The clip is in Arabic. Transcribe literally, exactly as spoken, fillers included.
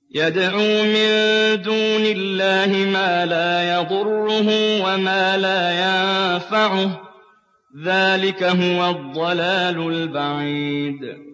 يَدْعُو مِن دُونِ اللَّهِ مَا لَا يَضُرُّهُ وَمَا لَا يَنفَعُهُ ۚ ذَٰلِكَ هُوَ الضَّلَالُ الْبَعِيدُ